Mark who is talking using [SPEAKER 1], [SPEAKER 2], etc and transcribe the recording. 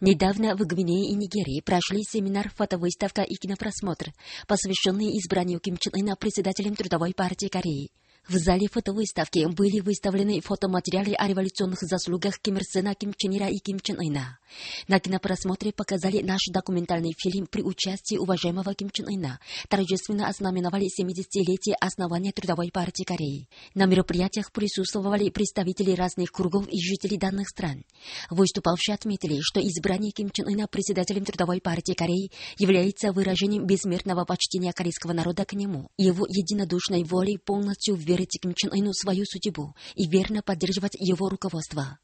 [SPEAKER 1] Недавно в Гвинее и Нигерии прошли семинар «Фотовыставка и кинопросмотр», посвященные избранию Ким Чен Ына председателем Трудовой партии Кореи. В зале фотовыставки были выставлены фотоматериалы о революционных заслугах Ким Ир Сена, Ким Чен Ира и Ким Чен Ына. На кинопросмотре показали наш документальный фильм при участии уважаемого Ким Чен Ына. Торжественно ознаменовали 70-летие основания Трудовой партии Кореи. На мероприятиях присутствовали представители разных кругов и жители данных стран. Выступавшие отметили, что избрание Ким Чен Ына председателем Трудовой партии Кореи является выражением бессмертного почтения корейского народа к нему, его единодушной волей полностью верить Ким Чен Ыну свою судьбу и верно поддерживать его руководство.